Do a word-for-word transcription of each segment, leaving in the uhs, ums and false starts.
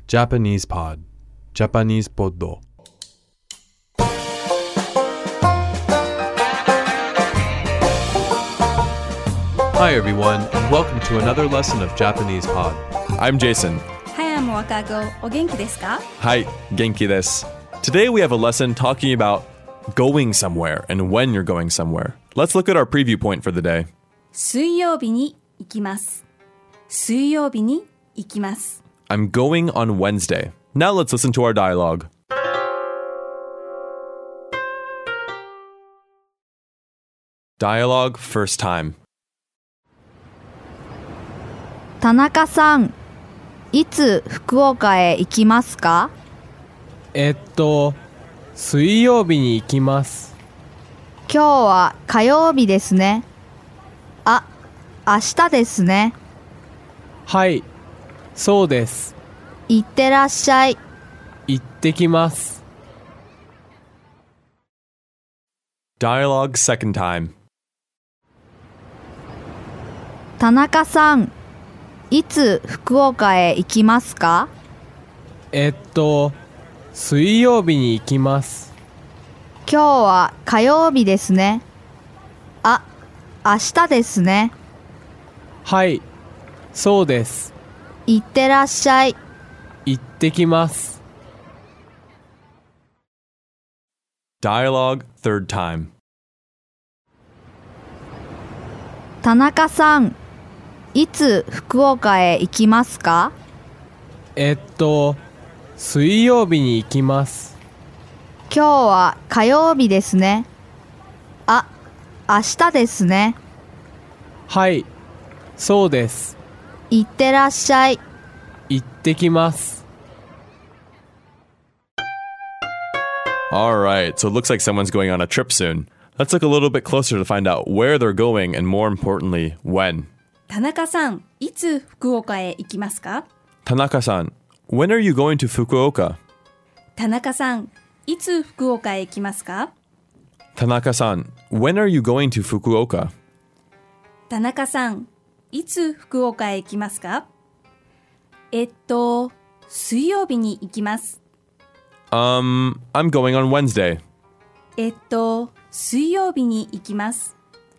Japanese Pod Japanese Poddo Hi everyone, and welcome to another lesson of Japanese Pod. I'm Jason. Hi, I'm Wakago. お元気ですか? Hi, genki desu. Today we have a lesson talking about going somewhere and when you're going somewhere. Let's look at our preview point for the day. 水曜日に行きます。水曜日に行きます。 I'm going on Wednesday. Now let's listen to our dialogue. Dialogue first time. 田中さん、いつ福岡へ行きますか？ えっと、水曜日に行きます。 今日は火曜日ですね。あ、明日ですね。 はい、そうです。 行ってらっしゃい。 行ってきます。 Dialogue second time. 田中さん、いつ福岡へ行きますか？ えっと、水曜日に行きます。 今日は火曜日ですね。あ、明日ですね。 はい、そうです。 行ってらっしゃい。 行ってきます。 Dialogue third time. 田中さん、いつ福岡へ行きますか？ えっと、水曜日に行きます。 今日は火曜日ですね。あ、明日ですね。 はい、そうです。 行ってらっしゃい。 行ってきます。 Alright, so it looks like someone's going on a trip soon. Let's look a little bit closer to find out where they're going and more importantly, when. 田中さん、いつ福岡へ行きますか? Tanaka-san, when are you going to Fukuoka? 田中さん、いつ福岡へ行きますか? Tanaka-san, when are you going to Fukuoka? 田中さん、いつ福岡へ行きますか? えっと、水曜日に行きます。 Um, I'm going on Wednesday. えっと、水曜日に行きます。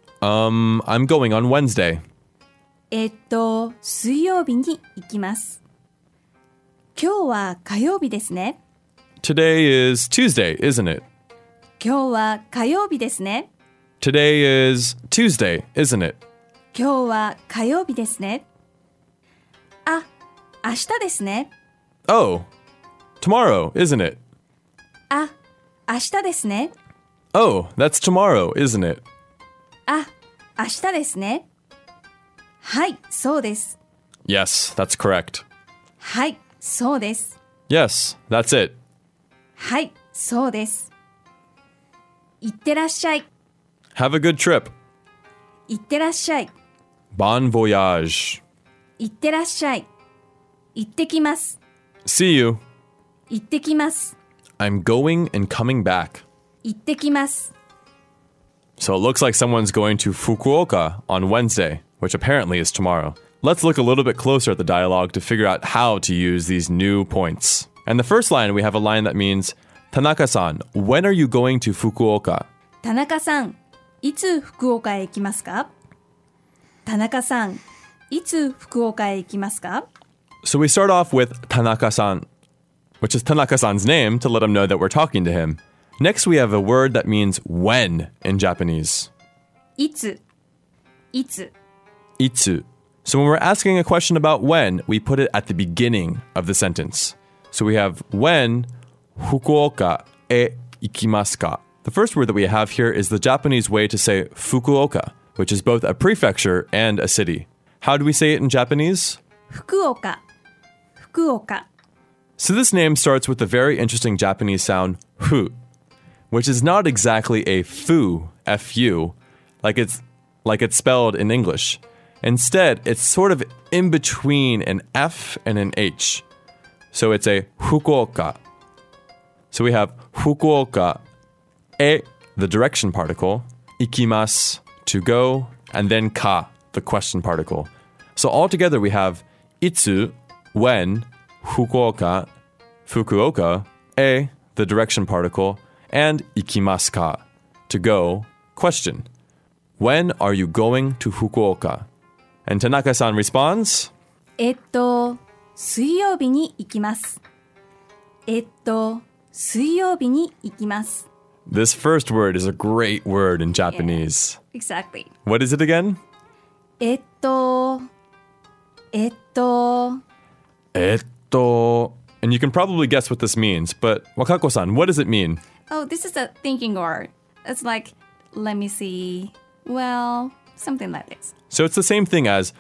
Um, I'm going on Wednesday. えっと、水曜日に行きます。今日は火曜日ですね。 Today is Tuesday, isn't it? 今日は火曜日ですね。 Today is Tuesday, isn't it? 今日は火曜日ですね。あ、明日ですね。 Oh, tomorrow, isn't it? あ、明日ですね。 Oh, that's tomorrow, isn't it? あ、明日ですね。はい、そうです。 Yes, that's correct. はい、そうです。 Yes, that's it. はい、そうです。いってらっしゃい。 Have a good trip. いってらっしゃい。 Bon voyage. いってらっしゃい。行ってきます。 See you. 行ってきます。 I'm going and coming back. 行ってきます。 So it looks like someone's going to Fukuoka on Wednesday, which apparently is tomorrow. Let's look a little bit closer at the dialogue to figure out how to use these new points. And the first line, we have a line that means, Tanaka-san, when are you going to Fukuoka? 田中さん、いつ福岡へ行きますか? 田中さん、いつ福岡へ行きますか? So we start off with Tanaka-san, which is Tanaka-san's name to let him know that we're talking to him. Next, we have a word that means when in Japanese. いつ、いつ。 Itsu. So when we're asking a question about when, we put it at the beginning of the sentence. So we have when Fukuoka e ikimasu ka. The first word that we have here is the Japanese way to say Fukuoka, which is both a prefecture and a city. How do we say it in Japanese? 福岡、福岡。 So this name starts with the very interesting Japanese sound fu, which is not exactly a fu, F U, like it's like it's spelled in English. Instead, it's sort of in between an F and an H. So it's a Fukuoka. So we have Fukuoka e, the direction particle, ikimasu, to go, and then ka, the question particle. So altogether we have itsu, when, Fukuoka, Fukuoka, A, the direction particle, and ikimasu ka, to go, question. When are you going to Fukuoka? And Tanaka-san responds, えっと、水曜日に行きます。えっと、水曜日に行きます。 This first word is a great word in Japanese. Exactly. What is it again? えっと、えっと、 Etto. And you can probably guess what this means, but Wakako-san, what does it mean? Oh, this is a thinking word. It's like, let me see. Well, something like this. So it's the same thing as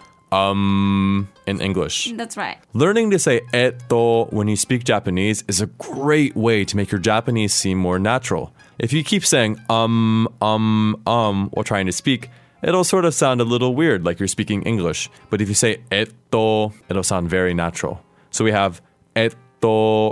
um in English. That's right. Learning to say etto when you speak Japanese is a great way to make your Japanese seem more natural. If you keep saying um, um, um while trying to speak, it'll sort of sound a little weird, like you're speaking English. But if you say etto, it'll sound very natural. So we have etto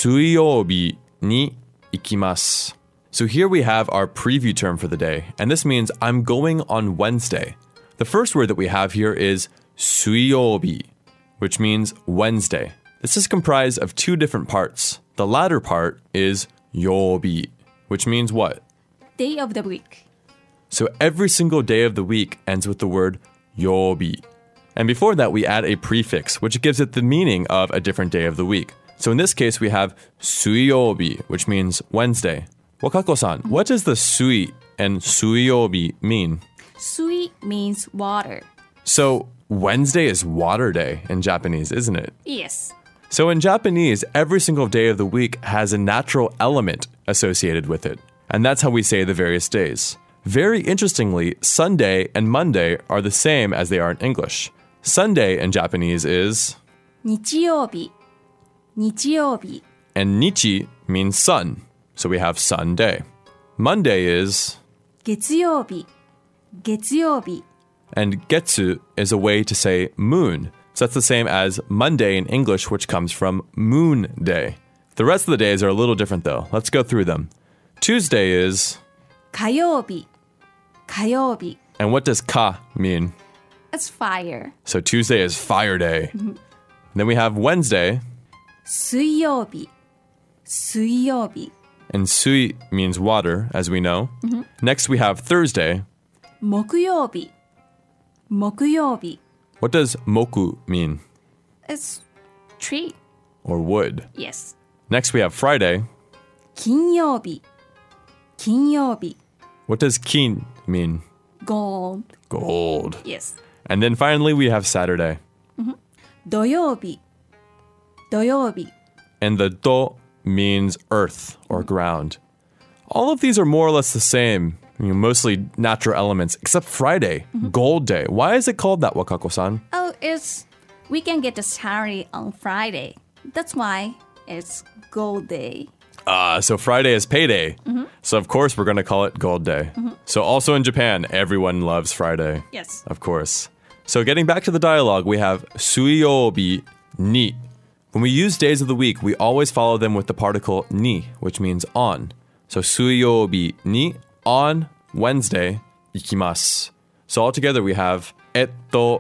suiyobi ni ikimasu. So here we have our preview term for the day, and this means I'm going on Wednesday. The first word that we have here is suiyobi, which means Wednesday. This is comprised of two different parts. The latter part is yobi, which means what? Day of the week. So every single day of the week ends with the word yobi. And before that, we add a prefix, which gives it the meaning of a different day of the week. So in this case, we have suiyobi, which means Wednesday. Wakako-san, what does the sui and suiyobi mean? Sui means water. So Wednesday is water day in Japanese, isn't it? Yes. So in Japanese, every single day of the week has a natural element associated with it. And that's how we say the various days. Very interestingly, Sunday and Monday are the same as they are in English. Sunday in Japanese is... 日曜日。日曜日。 And nichi means sun. So we have Sunday. Monday is... 月曜日。月曜日。 And getsu is a way to say moon. So that's the same as Monday in English, which comes from moon day. The rest of the days are a little different though. Let's go through them. Tuesday is... 火曜日。火曜日。 And what does ka mean? It's fire. So Tuesday is fire day. Then we have Wednesday. 水曜日。水曜日。 And sui means water, as we know. Next we have Thursday. 木曜日。木曜日。 What does moku mean? It's tree. Or wood. Yes. Next we have Friday. 金曜日。金曜日。 What does kin mean? Gold. Gold. Yes. And then finally we have Saturday. 土曜日。土曜日。 And the do means earth or ground. All of these are more or less the same, you know, mostly natural elements, except Friday, Gold Day. Why is it called that, Wakako-san? Oh, it's we can get the salary on Friday. That's why it's Gold Day. Ah, so Friday is payday. So of course we're going to call it Gold Day. So also in Japan, everyone loves Friday. Yes. Of course. So getting back to the dialogue, we have suiyobi ni. When we use days of the week, we always follow them with the particle ni, which means on. So suiyobi ni, on Wednesday, ikimasu. So altogether we have etto,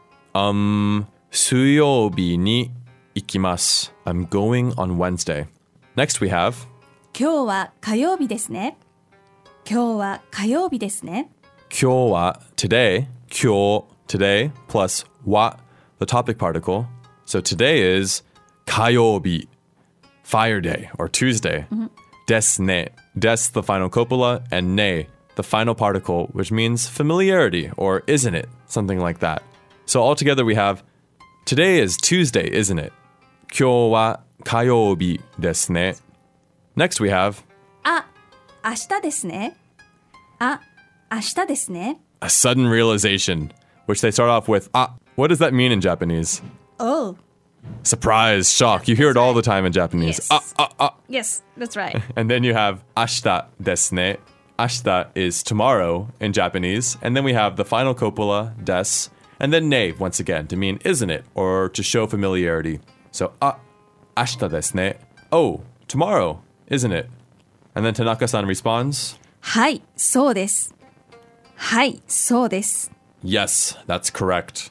um, suiyobi ni ikimasu. I'm going on Wednesday. Next we have 今日は火曜日ですね。今日は火曜日ですね。 kyo wa today, kyo today plus wa the topic particle. So today is kayobi, fire day or Tuesday. Desu ne, des the final copula and ne the final particle, which means familiarity or isn't it, something like that. So altogether we have today is Tuesday, isn't it? Kyo wa kayobi desu ne. Next we have あ、明日ですね。あ、明日ですね。 a sudden realization, which they start off with ah. What does that mean in Japanese? Oh. Surprise, shock. You hear it all the time in Japanese. Yes. Ah, ah, ah. Yes, that's right. And then you have ashita desu ne. Ashita is tomorrow in Japanese. And then we have the final copula, des. And then ne, once again, to mean isn't it, or to show familiarity. So, ah, ashita desu ne. Oh, tomorrow, isn't it? And then Tanaka-san responds, はい、そうです。はい、そうです。 yes, that's correct.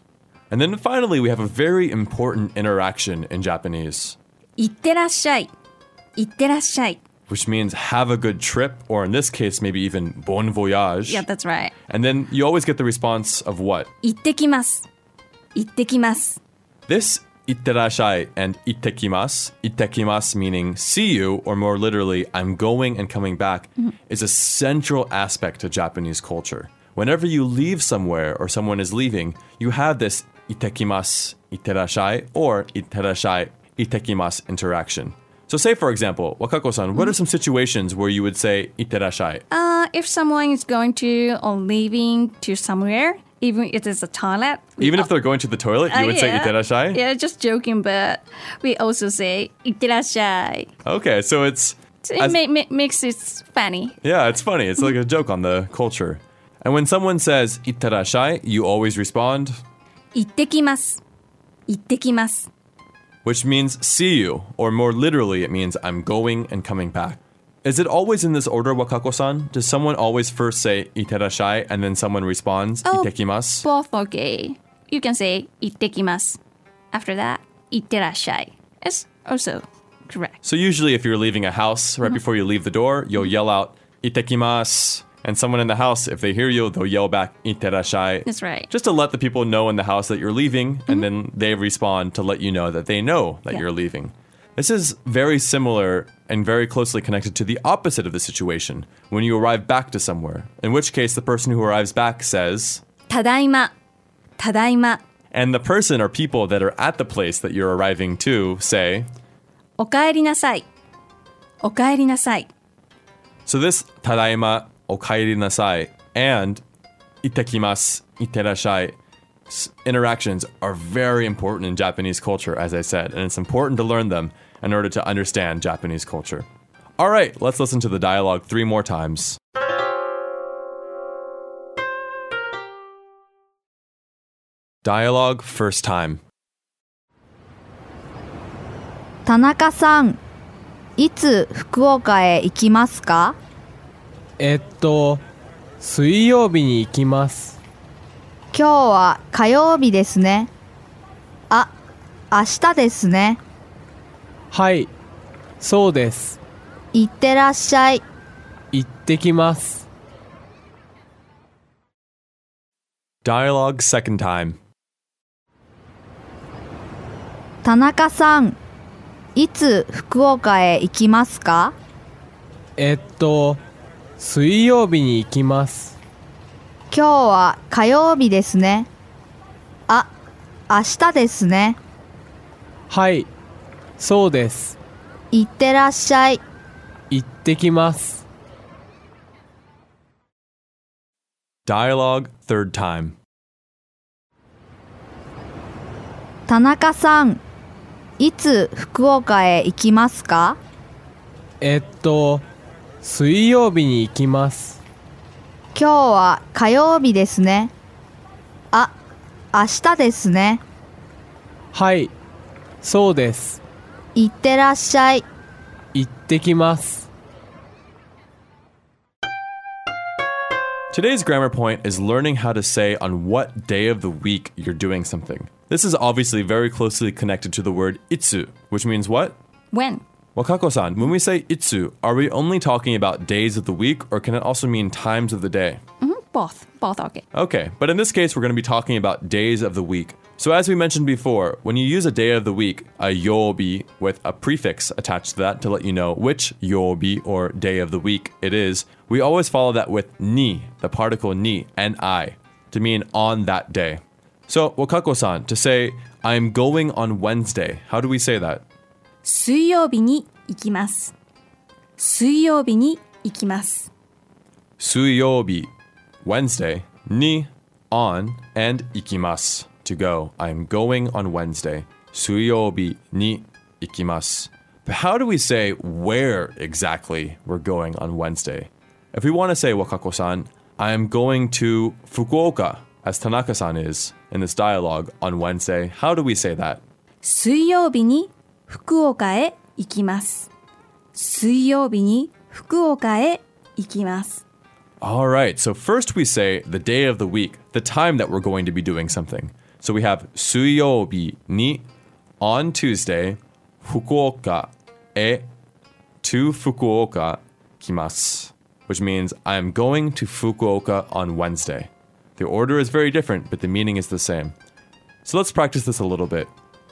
And then finally, we have a very important interaction in Japanese, いってらっしゃい。いってらっしゃい。 which means have a good trip, or in this case, maybe even bon voyage. Yeah, that's right. And then you always get the response of what? 行ってきます。行ってきます。 This itterashai and ittekimasu, ittekimasu meaning see you, or more literally, I'm going and coming back, mm-hmm. is a central aspect to Japanese culture. Whenever you leave somewhere or someone is leaving, you have this ittekimasu, itterashai, or itterashai, ittekimasu interaction. So say, for example, Wakako-san, mm-hmm. what are some situations where you would say itterashai? Uh, if someone is going to or leaving to somewhere, even if it's a toilet. Even if they're going to the toilet, you uh, would yeah. say itterashai? Yeah, just joking, but we also say itterashai. Okay, so it's... So it as, ma- ma- makes it funny. Yeah, it's funny. It's like a joke on the culture. And when someone says itterashai, you always respond? 行ってきます。行ってきます。 Which means see you, or more literally, it means I'm going and coming back. Is it always in this order, Wakako-san? Does someone always first say itterashai and then someone responds oh, ittekimasu? Both okay. You can say 行ってきます. After that, 行ってらっしゃい. It's also correct. So usually if you're leaving a house, right mm-hmm. before you leave the door, you'll yell out 行ってきます. And someone in the house, if they hear you, they'll yell back, itterashai. That's right. Just to let the people know in the house that you're leaving, mm-hmm. and then they respond to let you know that they know that yeah. you're leaving. This is very similar and very closely connected to the opposite of the situation, when you arrive back to somewhere, in which case the person who arrives back says, ただいま, ただいま. And the person or people that are at the place that you're arriving to say, おかえりなさい, おかえりなさい. So this ただいま, おかえりなさい, and 行ってきます, 行ってらっしゃい, interactions are very important in Japanese culture, as I said, and it's important to learn them in order to understand Japanese culture. All right, let's listen to the dialogue three more times. Dialogue first time. 田中さん、いつ福岡へ行きますか？ えっと、水曜日に行きます。 今日は火曜日ですね。あ、明日ですね。 はい、そうです。 いってらっしゃい。 行ってきます。 Dialogue second time. 田中さん、いつ福岡へ行きますか？ えっと、水曜日に行きます。 今日は火曜日ですね。あ、明日ですね。 はい、そうです。 いってらっしゃい。 行ってきます。 Dialogue third time. 田中さん、いつ福岡へ行きますか？ えっと、水曜日に行きます。 今日は火曜日ですね。あ、明日ですね。 はい、そうです。 いってらっしゃい。 行ってきます。 Today's grammar point is learning how to say on what day of the week you're doing something. This is obviously very closely connected to the word itsu, which means what? When? Wakako-san, when we say itsu, are we only talking about days of the week, or can it also mean times of the day? Mm-hmm. Both. Both okay. Okay, but in this case, we're going to be talking about days of the week. So as we mentioned before, when you use a day of the week, a yobi with a prefix attached to that to let you know which yobi or day of the week it is, we always follow that with ni, the particle ni, ni, to mean on that day. So, Wakako-san, to say, I'm going on Wednesday, how do we say that? 水曜日に行きます。水曜日に行きます。 水曜日, Wednesday, ni, on, and ikimasu, to go. I'm going on Wednesday. 水曜日に行きます. But how do we say where exactly we're going on Wednesday? If we want to say, Wakako-san, I'm going to Fukuoka, as Tanaka-san is in this dialogue on Wednesday, how do we say that? 水曜日に福岡へ行きます。水曜日に福岡へ行きます。 All right, so first we say the day of the week, the time that we're going to be doing something. So we have 水曜日に on Tuesday 福岡へ to Fukuoka 来ます which means I'm going to Fukuoka on Wednesday. The order is very different, but the meaning is the same. So let's practice this a little bit.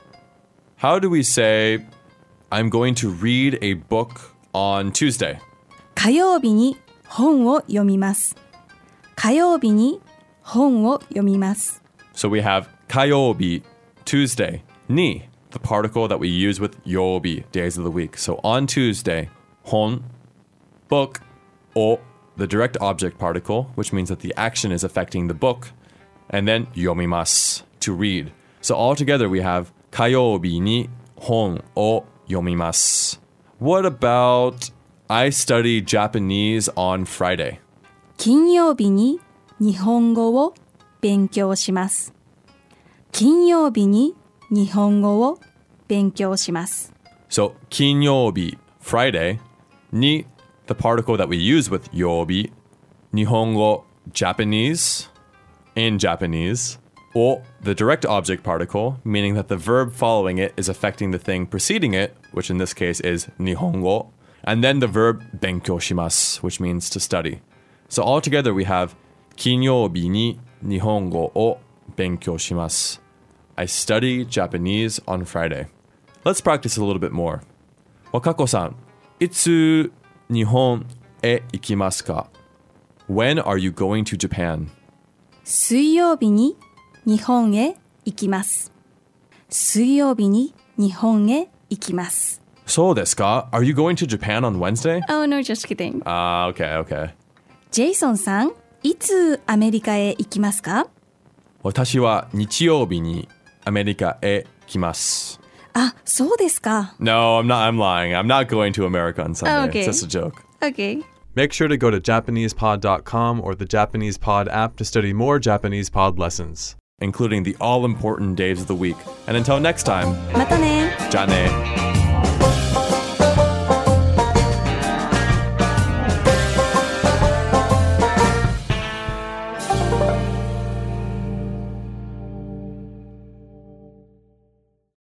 How do we say I'm going to read a book on Tuesday? 火曜日に本を読みます。火曜日に本を読みます。 So we have 火曜日 Tuesday に the particle that we use with 曜日 days of the week. So on Tuesday 本 book o the direct object particle, which means that the action is affecting the book, and then 読みます to read. So altogether we have 火曜日に本を読みます. What about I study Japanese on Friday? 金曜日に日本語を勉強します。金曜日に日本語を勉強します。 So 金曜日 Friday に the particle that we use with 曜日 Nihongo Japanese in Japanese or the direct object particle, meaning that the verb following it is affecting the thing preceding it, which in this case is Nihongo, and then the verb 勉強します, which means to study. So altogether we have 金曜日に日本語を勉強します. I study Japanese on Friday. Let's practice a little bit more. Wakako-san, いつ日本へ行きますか? When are you going to Japan? 水曜日に日本へ行きます。水曜日に日本へ行きます。 So desu ka? Are you going to Japan on Wednesday? Oh no, just kidding. Ah, uh, okay, okay. ジェイソンさん、いつアメリカへ行きますか? 私は日曜日にアメリカへ来ます。 あ、そうですか。 No, I'm not. I'm lying. I'm not going to America on Sunday. Oh, okay. It's just a joke. Okay. Make sure to go to Japanese pod dot com or the Japanese Pod app to study more Japanese Pod lessons, including the all-important days of the week. And until next time, またね。 じゃあね。